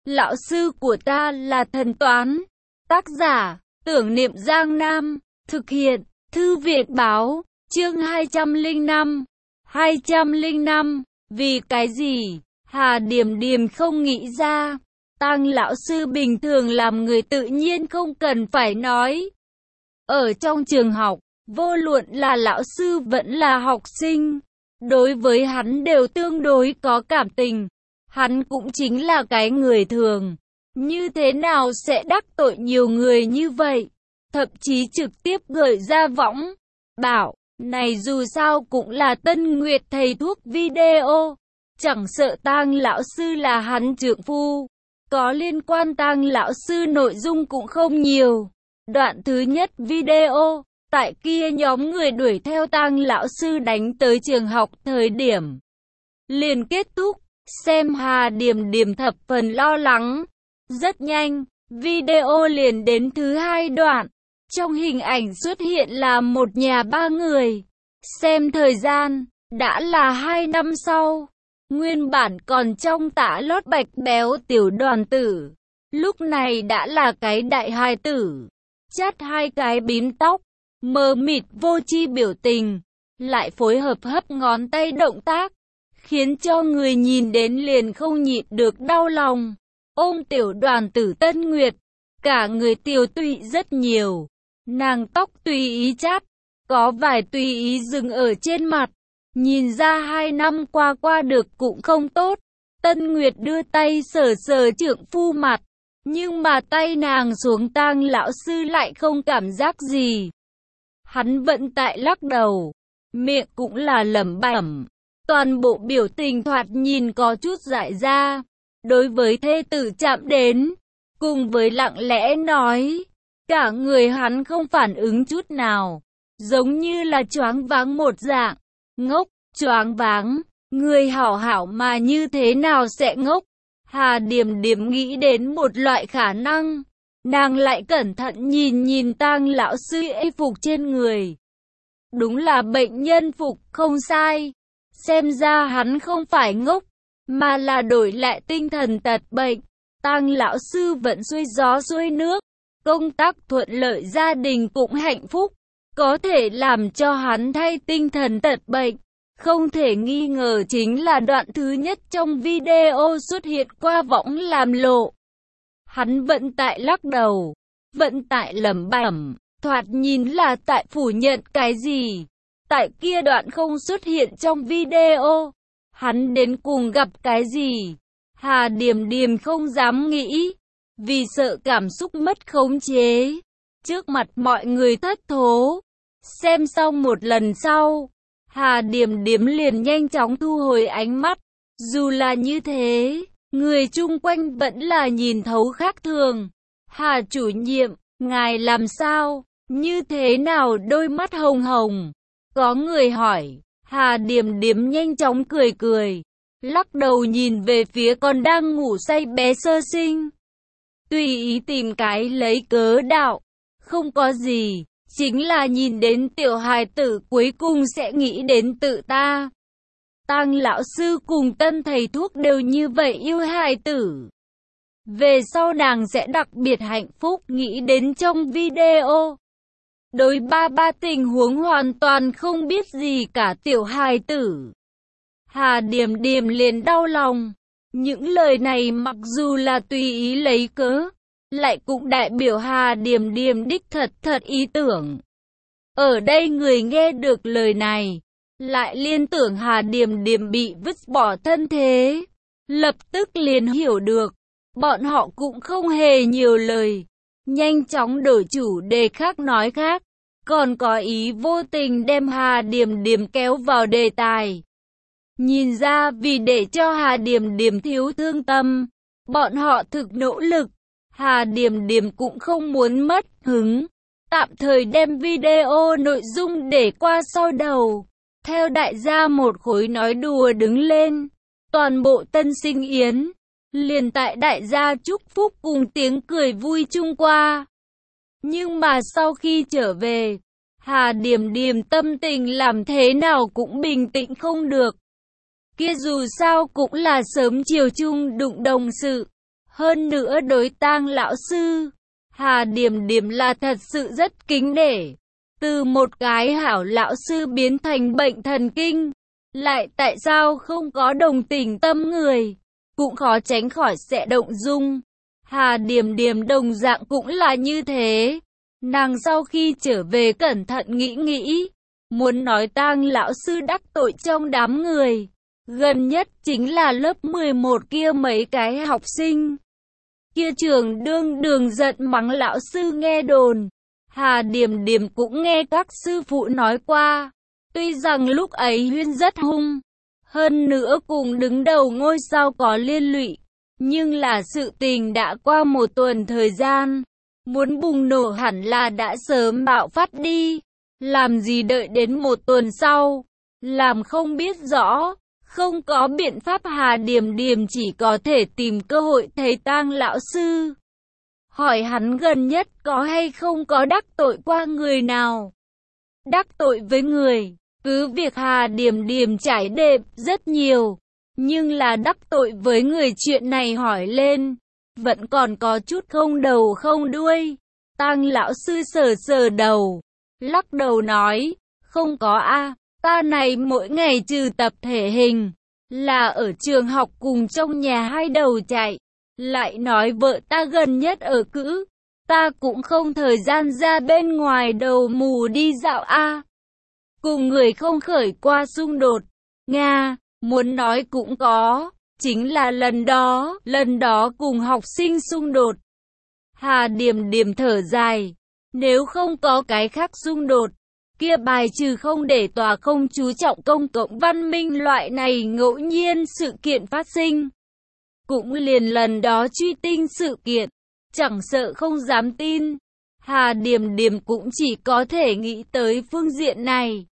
Lão sư của ta là thần toán. Tác giả, Tưởng Niệm Giang Nam. Thực hiện, Thư viện Báo. Chương 205. 205. Vì cái gì? Hà Điềm Điềm không nghĩ ra. Tang lão sư bình thường làm người tự nhiên không cần phải nói. Ở trong trường học, vô luận là lão sư vẫn là học sinh, đối với hắn đều tương đối có cảm tình. Hắn cũng chính là cái người thường, như thế nào sẽ đắc tội nhiều người như vậy, thậm chí trực tiếp gửi ra võng, bảo, này dù sao cũng là Tân Nguyệt thầy thuốc video, chẳng sợ Tang lão sư là hắn trượng phu. Có liên quan Tang lão sư nội dung cũng không nhiều. Đoạn thứ nhất video, tại kia nhóm người đuổi theo Tang lão sư đánh tới trường học thời điểm liền kết thúc. Xem Hà Điềm Điềm thập phần lo lắng. Rất nhanh, video liền đến thứ hai đoạn. Trong hình ảnh xuất hiện là một nhà ba người. Xem thời gian, đã là 2 năm sau. Nguyên bản còn trong tã lót bạch béo tiểu Đoàn Tử, lúc này đã là cái đại hài tử. Chát hai cái bím tóc, mờ mịt vô tri biểu tình, lại phối hợp hấp ngón tay động tác, khiến cho người nhìn đến liền không nhịn được đau lòng. Ôm tiểu Đoàn Tử Tân Nguyệt, cả người tiều tụy rất nhiều. Nàng tóc tùy ý chát, có vài tùy ý dừng ở trên mặt. Nhìn ra 2 năm qua được cũng không tốt. Tân Nguyệt đưa tay sờ sờ trượng phu mặt, nhưng mà tay nàng xuống Tang lão sư lại không cảm giác gì. Hắn vẫn tại lắc đầu, miệng cũng là lẩm bẩm, toàn bộ biểu tình thoạt nhìn có chút dại ra. Đối với thê tử chạm đến, cùng với lặng lẽ nói, cả người hắn không phản ứng chút nào, giống như là choáng váng một dạng. Ngốc, choáng váng, người hảo hảo mà như thế nào sẽ ngốc? Hà Điềm Điềm nghĩ đến một loại khả năng. Nàng lại cẩn thận nhìn Tang lão sư y phục trên người. Đúng là bệnh nhân phục, không sai. Xem ra hắn không phải ngốc, mà là đổi lại tinh thần tật bệnh. Tang lão sư vẫn xuôi gió xuôi nước, công tác thuận lợi, gia đình cũng hạnh phúc. Có thể làm cho hắn thay tinh thần tật bệnh, không thể nghi ngờ chính là đoạn thứ nhất trong video xuất hiện qua võng làm lộ. Hắn vẫn tại lắc đầu, vẫn tại lẩm bẩm, thoạt nhìn là tại phủ nhận cái gì. Tại kia đoạn không xuất hiện trong video, hắn đến cùng gặp cái gì? Hà Điềm Điềm không dám nghĩ, vì sợ cảm xúc mất khống chế, trước mặt mọi người thất thố. Xem xong một lần sau, Hà Điềm Điềm liền nhanh chóng thu hồi ánh mắt. Dù là như thế, người chung quanh vẫn là nhìn thấu khác thường. Hà chủ nhiệm, ngài làm sao? Như thế nào đôi mắt hồng hồng? Có người hỏi. Hà Điềm Điềm nhanh chóng cười, lắc đầu nhìn về phía còn đang ngủ say bé sơ sinh. Tùy ý tìm cái lấy cớ đạo. Không có gì. Chính là nhìn đến tiểu hài tử cuối cùng sẽ nghĩ đến tự ta. Tang lão sư cùng Tân thầy thuốc đều như vậy yêu hài tử. Về sau nàng sẽ đặc biệt hạnh phúc, nghĩ đến trong video. Đối ba tình huống hoàn toàn không biết gì cả tiểu hài tử. Hà Điềm Điềm liền đau lòng. Những lời này mặc dù là tùy ý lấy cớ, lại cũng đại biểu Hà Điềm Điềm đích thật ý tưởng. Ở đây người nghe được lời này, lại liên tưởng Hà Điềm Điềm bị vứt bỏ thân thế. Lập tức liền hiểu được, bọn họ cũng không hề nhiều lời. Nhanh chóng đổi chủ đề khác nói khác, còn có ý vô tình đem Hà Điềm Điềm kéo vào đề tài. Nhìn ra vì để cho Hà Điềm Điềm thiếu thương tâm, bọn họ thực nỗ lực. Hà Điềm Điềm cũng không muốn mất hứng, tạm thời đem video nội dung để qua sau đầu. Theo đại gia một khối nói đùa đứng lên, toàn bộ tân sinh yến, liền tại đại gia chúc phúc cùng tiếng cười vui chung qua. Nhưng mà sau khi trở về, Hà Điềm Điềm tâm tình làm thế nào cũng bình tĩnh không được. Kia dù sao cũng là sớm chiều chung đụng đồng sự. Hơn nữa đối Tang lão sư, Hà Điểm Điểm là thật sự rất kính nể. Từ một cái hảo lão sư biến thành bệnh thần kinh, lại tại sao không có đồng tình tâm người, cũng khó tránh khỏi sẽ động dung. Hà Điểm Điểm đồng dạng cũng là như thế. Nàng sau khi trở về cẩn thận nghĩ, muốn nói Tang lão sư đắc tội trong đám người. Gần nhất chính là lớp 11 kia mấy cái học sinh. Kia trường đường giận mắng lão sư nghe đồn. Hà Điểm Điểm cũng nghe các sư phụ nói qua. Tuy rằng lúc ấy Huyên rất hung, hơn nữa cùng đứng đầu ngôi sao có liên lụy, nhưng là sự tình đã qua một tuần thời gian. Muốn bùng nổ hẳn là đã sớm bạo phát đi. Làm gì đợi đến một tuần sau, làm không biết rõ. Không có biện pháp, Hà Điểm Điểm chỉ có thể tìm cơ hội thấy Tang lão sư. Hỏi hắn gần nhất có hay không có đắc tội qua người nào. Đắc tội với người, cứ việc Hà Điểm Điểm trải đệm rất nhiều. Nhưng là đắc tội với người chuyện này hỏi lên, vẫn còn có chút không đầu không đuôi. Tang lão sư sờ đầu, lắc đầu nói, không có a. Ta này mỗi ngày trừ tập thể hình, là ở trường học cùng trong nhà hai đầu chạy. Lại nói vợ ta gần nhất ở cữ, ta cũng không thời gian ra bên ngoài đầu mù đi dạo a. Cùng người không khởi qua xung đột. Nga, muốn nói cũng có, chính là lần đó cùng học sinh xung đột. Hà Điểm Điểm thở dài, nếu không có cái khác xung đột, kia bài trừ không để tòa không chú trọng công cộng văn minh loại này ngẫu nhiên sự kiện phát sinh. Cũng liền lần đó truy tinh sự kiện, chẳng sợ không dám tin. Hà Điểm Điểm cũng chỉ có thể nghĩ tới phương diện này.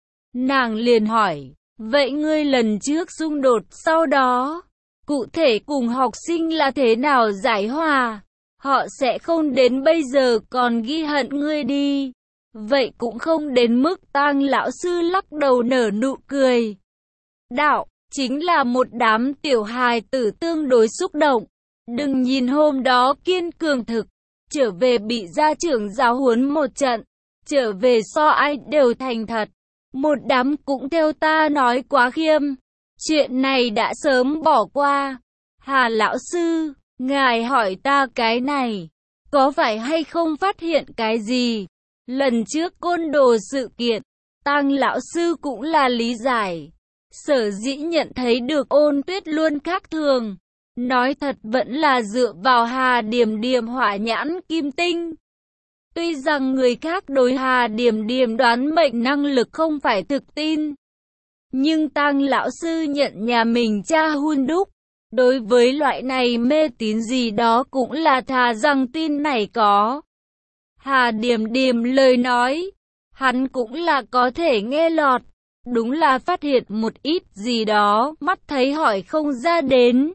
Nàng liền hỏi, vậy ngươi lần trước xung đột sau đó, cụ thể cùng học sinh là thế nào giải hòa? Họ sẽ không đến bây giờ còn ghi hận ngươi đi. Vậy cũng không đến mức. Tang lão sư lắc đầu nở nụ cười. Đạo, chính là một đám tiểu hài tử tương đối xúc động. Đừng nhìn hôm đó kiên cường thực, trở về bị gia trưởng giáo huấn một trận, trở về so ai đều thành thật. Một đám cũng theo ta nói quá khiêm. Chuyện này đã sớm bỏ qua. Hà lão sư, ngài hỏi ta cái này, có phải hay không phát hiện cái gì? Lần trước côn đồ sự kiện, Tang lão sư cũng là lý giải. Sở dĩ nhận thấy được Ôn Tuyết luôn khác thường. Nói thật vẫn là dựa vào Hà Điểm Điểm hỏa nhãn kim tinh. Tuy rằng người khác đối Hà Điểm Điểm đoán mệnh năng lực không phải thực tin, nhưng Tang lão sư nhận nhà mình cha hun đúc. Đối với loại này mê tín gì đó cũng là thà rằng tin này có. Hà Điểm Điểm lời nói, hắn cũng là có thể nghe lọt. Đúng là phát hiện một ít gì đó, mắt thấy hỏi không ra đến.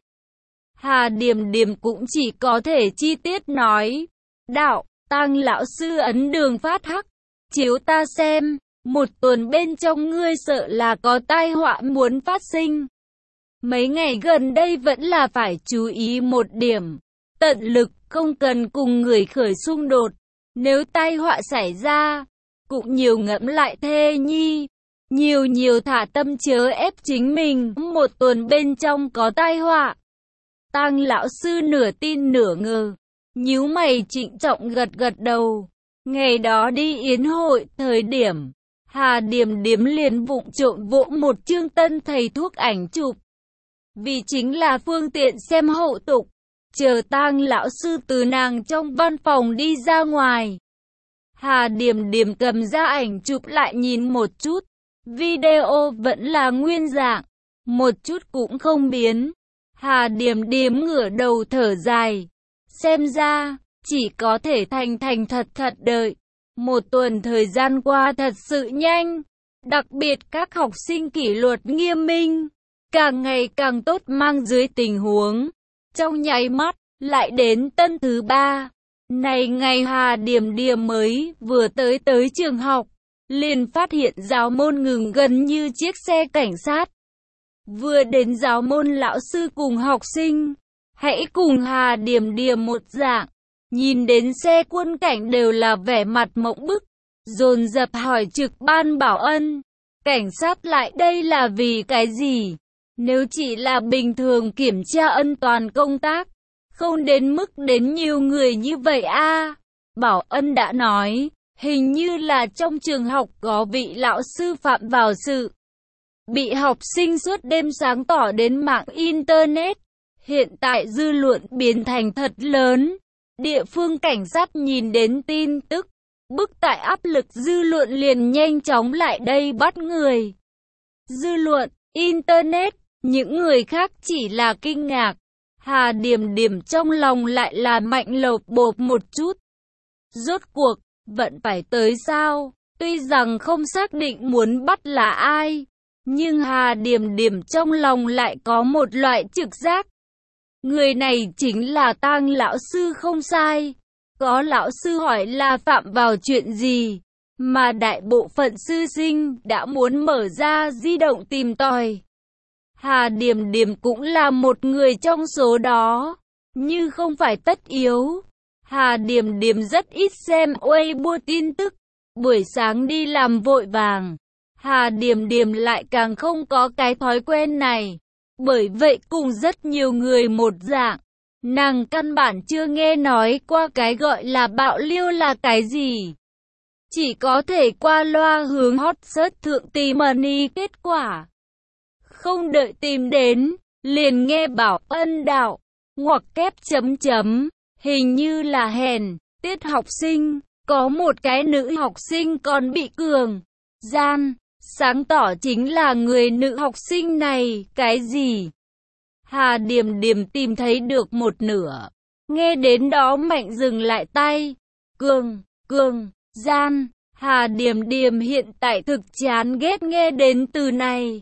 Hà Điểm Điểm cũng chỉ có thể chi tiết nói. Đạo, Tang lão sư ấn đường phát hắc. Chiếu ta xem, một tuần bên trong ngươi sợ là có tai họa muốn phát sinh. Mấy ngày gần đây vẫn là phải chú ý một điểm. Tận lực không cần cùng người khởi xung đột. Nếu tai họa xảy ra, cũng nhiều ngẫm lại thê nhi. Nhiều thả tâm chớ ép chính mình. Một tuần bên trong có tai họa. Tang lão sư nửa tin nửa ngờ, nhíu mày trịnh trọng gật đầu. Ngày đó đi yến hội thời điểm, Hà Điểm Điểm liền vụng trộm vỗ một chương tân thầy thuốc ảnh chụp. Vì chính là phương tiện xem hậu tục. Chờ Tang lão sư từ nàng trong văn phòng đi ra ngoài, Hà Điểm Điểm cầm ra ảnh chụp lại nhìn một chút. Video vẫn là nguyên dạng, một chút cũng không biến. Hà Điểm Điểm ngửa đầu thở dài. Xem ra, chỉ có thể thành thật đợi. Một tuần thời gian qua thật sự nhanh. Đặc biệt các học sinh kỷ luật nghiêm minh, càng ngày càng tốt mang dưới tình huống. Trong nháy mắt, lại đến tân thứ 3. Này ngày Hà Điểm Điểm mới vừa tới trường học, liền phát hiện giáo môn ngừng gần như chiếc xe cảnh sát. Vừa đến giáo môn lão sư cùng học sinh, Hãy cùng Hà Điềm Điềm một dạng, nhìn đến xe quân cảnh đều là vẻ mặt mộng bức, dồn dập hỏi trực ban Bảo Ân, cảnh sát lại đây là vì cái gì? Nếu chỉ là bình thường kiểm tra an toàn công tác, không đến mức đến nhiều người như vậy a. Bảo Ân đã nói, hình như là trong trường học có vị lão sư phạm vào sự bị học sinh suốt đêm sáng tỏ đến mạng Internet. Hiện tại dư luận biến thành thật lớn. Địa phương cảnh sát nhìn đến tin tức, bức tại áp lực dư luận liền nhanh chóng lại đây bắt người. Dư luận, Internet, những người khác chỉ là kinh ngạc. Hà Điềm Điềm trong lòng lại là mạnh lột bột một chút. Rốt cuộc, vẫn phải tới sao? Tuy rằng không xác định muốn bắt là ai, nhưng Hà Điềm Điềm trong lòng lại có một loại trực giác. Người này chính là Tang lão sư không sai. Có lão sư hỏi là phạm vào chuyện gì, mà đại bộ phận sư sinh đã muốn mở ra di động tìm tòi. Hà Điềm Điềm cũng là một người trong số đó, nhưng không phải tất yếu. Hà Điềm Điềm rất ít xem Weibo tin tức, buổi sáng đi làm vội vàng. Hà Điềm Điềm lại càng không có cái thói quen này. Bởi vậy cùng rất nhiều người một dạng, nàng căn bản chưa nghe nói qua cái gọi là bạo liêu là cái gì. Chỉ có thể qua loa hướng hot search thượng tìm money kết quả. Không đợi tìm đến, liền nghe Bảo Ân đạo, ngoặc kép chấm chấm, hình như là hèn, tiết học sinh, có một cái nữ học sinh còn bị cường gian. Sáng tỏ chính là người nữ học sinh này, cái gì? Hà Điềm Điềm tìm thấy được một nửa. Nghe đến đó mạnh dừng lại tay. Cường, gian. Hà Điềm Điềm hiện tại thực chán ghét nghe đến từ này.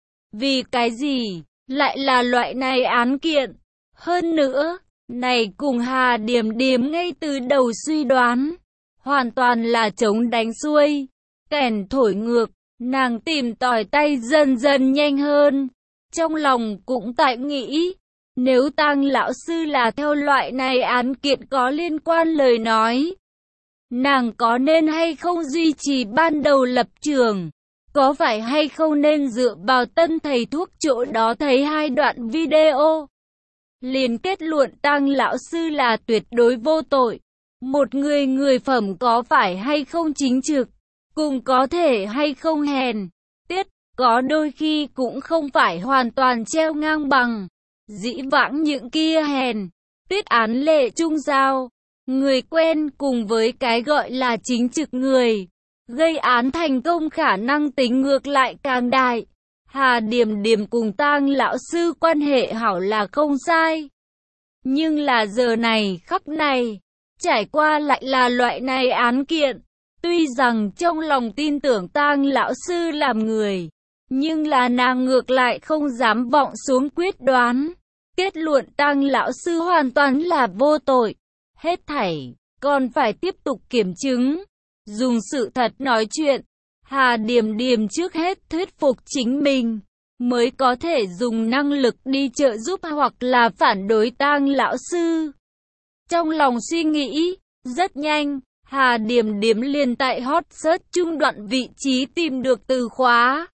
Vì cái gì? Lại là loại này án kiện. Hơn nữa, này cùng Hà Điềm Điềm ngay từ đầu suy đoán. Hoàn toàn là chống đánh xuôi. Kèn thổi ngược. Nàng tìm tòi tay dần dần nhanh hơn, trong lòng cũng tại nghĩ, nếu Tang lão sư là theo loại này án kiện có liên quan lời nói, nàng có nên hay không duy trì ban đầu lập trường, có phải hay không nên dựa vào tân thầy thuốc chỗ đó thấy 2 đoạn video, liền kết luận Tang lão sư là tuyệt đối vô tội, một người phẩm có phải hay không chính trực. Cùng có thể hay không hèn, tiết, có đôi khi cũng không phải hoàn toàn treo ngang bằng. Dĩ vãng những kia hèn, tiết án lệ trung giao, người quen cùng với cái gọi là chính trực người, gây án thành công khả năng tính ngược lại càng đại. Hà Điềm Điềm cùng Tang lão sư quan hệ hảo là không sai. Nhưng là giờ này khắc này, trải qua lại là loại này án kiện. Tuy rằng trong lòng tin tưởng Tang lão sư làm người, nhưng là nàng ngược lại không dám vọng xuống quyết đoán. Kết luận Tang lão sư hoàn toàn là vô tội. Hết thảy, còn phải tiếp tục kiểm chứng. Dùng sự thật nói chuyện. Hà Điềm Điềm trước hết thuyết phục chính mình, mới có thể dùng năng lực đi trợ giúp hoặc là phản đối Tang lão sư. Trong lòng suy nghĩ, rất nhanh. Hà Điềm Điềm liền tại hot search trung đoạn vị trí tìm được từ khóa.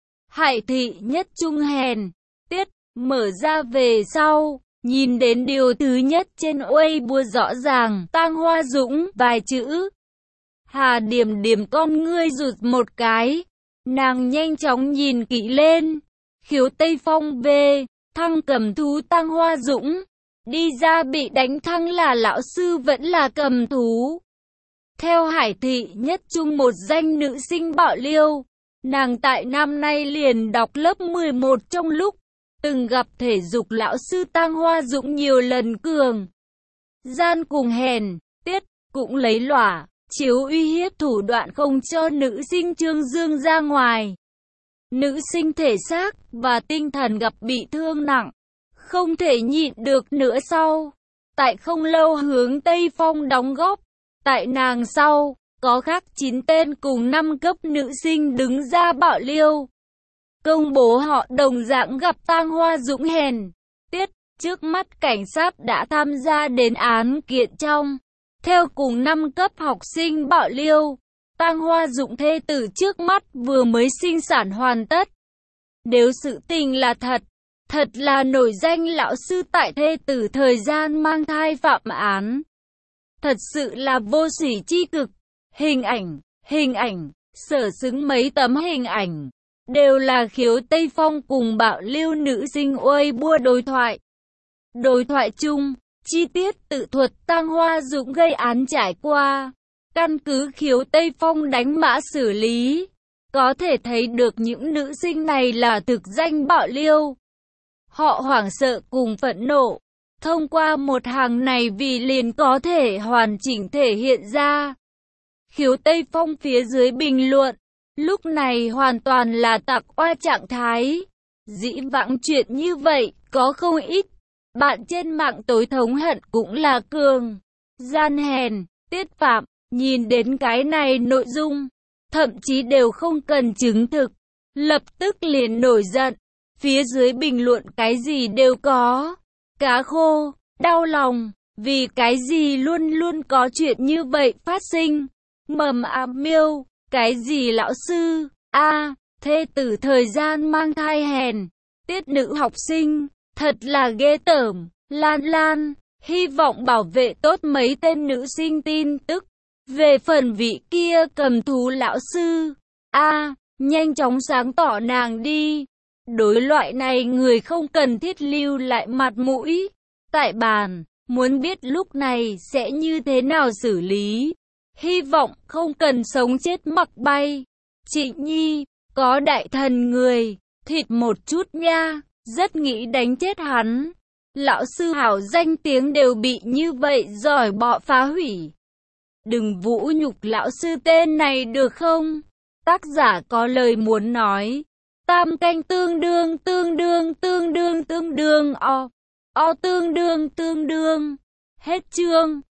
Hải thị nhất trung hèn, tiết, mở ra về sau, nhìn đến điều thứ nhất trên Weibo rõ ràng, Tang Hoa Dũng, vài chữ. Hà Điềm Điềm con ngươi rụt một cái, nàng nhanh chóng nhìn kỹ lên, khiếu Tây Phong về, thăng cầm thú Tang Hoa Dũng, đi ra bị đánh thăng là lão sư vẫn là cầm thú. Theo Hải thị nhất trung một danh nữ sinh bạo liêu, nàng tại năm nay liền đọc lớp 11 trong lúc, từng gặp thể dục lão sư Tang Hoa Dũng nhiều lần cường gian cùng hèn, tiết, cũng lấy lỏa, chiếu uy hiếp thủ đoạn không cho nữ sinh trương dương ra ngoài. Nữ sinh thể xác và tinh thần gặp bị thương nặng, không thể nhịn được nữa sau. Tại không lâu hướng Tây Phong đóng góp. Tại nàng sau, có khác 9 tên cùng 5 cấp nữ sinh đứng ra bạo liêu. Công bố họ đồng dạng gặp Tang Hoa Dũng hèn, tiết, Trước mắt cảnh sát đã tham gia đến án kiện trong. Theo cùng 5 cấp học sinh bạo liêu, tang hoa dụng thê tử trước mắt vừa mới sinh sản hoàn tất. Nếu sự tình là thật, thật là nổi danh lão sư tại thê tử thời gian mang thai phạm án. Thật sự là vô sỉ chi cực. Hình ảnh, sở xứng mấy tấm hình ảnh, đều là Khiếu Tây Phong cùng bạo lưu nữ sinh Weibo đối thoại. Đối thoại chung, chi tiết tự thuật tang hoa dụng gây án trải qua. Căn cứ Khiếu Tây Phong đánh mã xử lý, có thể thấy được những nữ sinh này là thực danh bạo liêu. Họ hoảng sợ cùng phẫn nộ. Thông qua một hàng này vì liền có thể hoàn chỉnh thể hiện ra. Khiếu Tây Phong phía dưới bình luận, lúc này hoàn toàn là tạc oa trạng thái. Dĩ vãng chuyện như vậy, có không ít. Bạn trên mạng tối thống hận cũng là cường, gian hèn, tiết phạm. Nhìn đến cái này nội dung, thậm chí đều không cần chứng thực, lập tức liền nổi giận. Phía dưới bình luận cái gì đều có. Cá khô, đau lòng, vì cái gì luôn luôn có chuyện như vậy phát sinh. Mầm miêu, cái gì lão sư, thê tử thời gian mang thai hèn, tiết nữ học sinh, thật là ghê tởm. Lan, hy vọng bảo vệ tốt mấy tên nữ sinh tin tức. Về phần vị kia cầm thú lão sư, nhanh chóng sáng tỏ nàng đi. Đối loại này người không cần thiết lưu lại mặt mũi. Tại bàn, muốn biết lúc này sẽ như thế nào xử lý. Hy vọng không cần sống chết mặc bay. Trịnh Nhi, có đại thần người, thịt một chút nha, rất nghĩ đánh chết hắn. Lão sư hảo danh tiếng đều bị như vậy giỏi bọ phá hủy. Đừng vũ nhục lão sư tên này được không? Tác giả có lời muốn nói. Tam canh tương đương, o tương đương. Hết chương.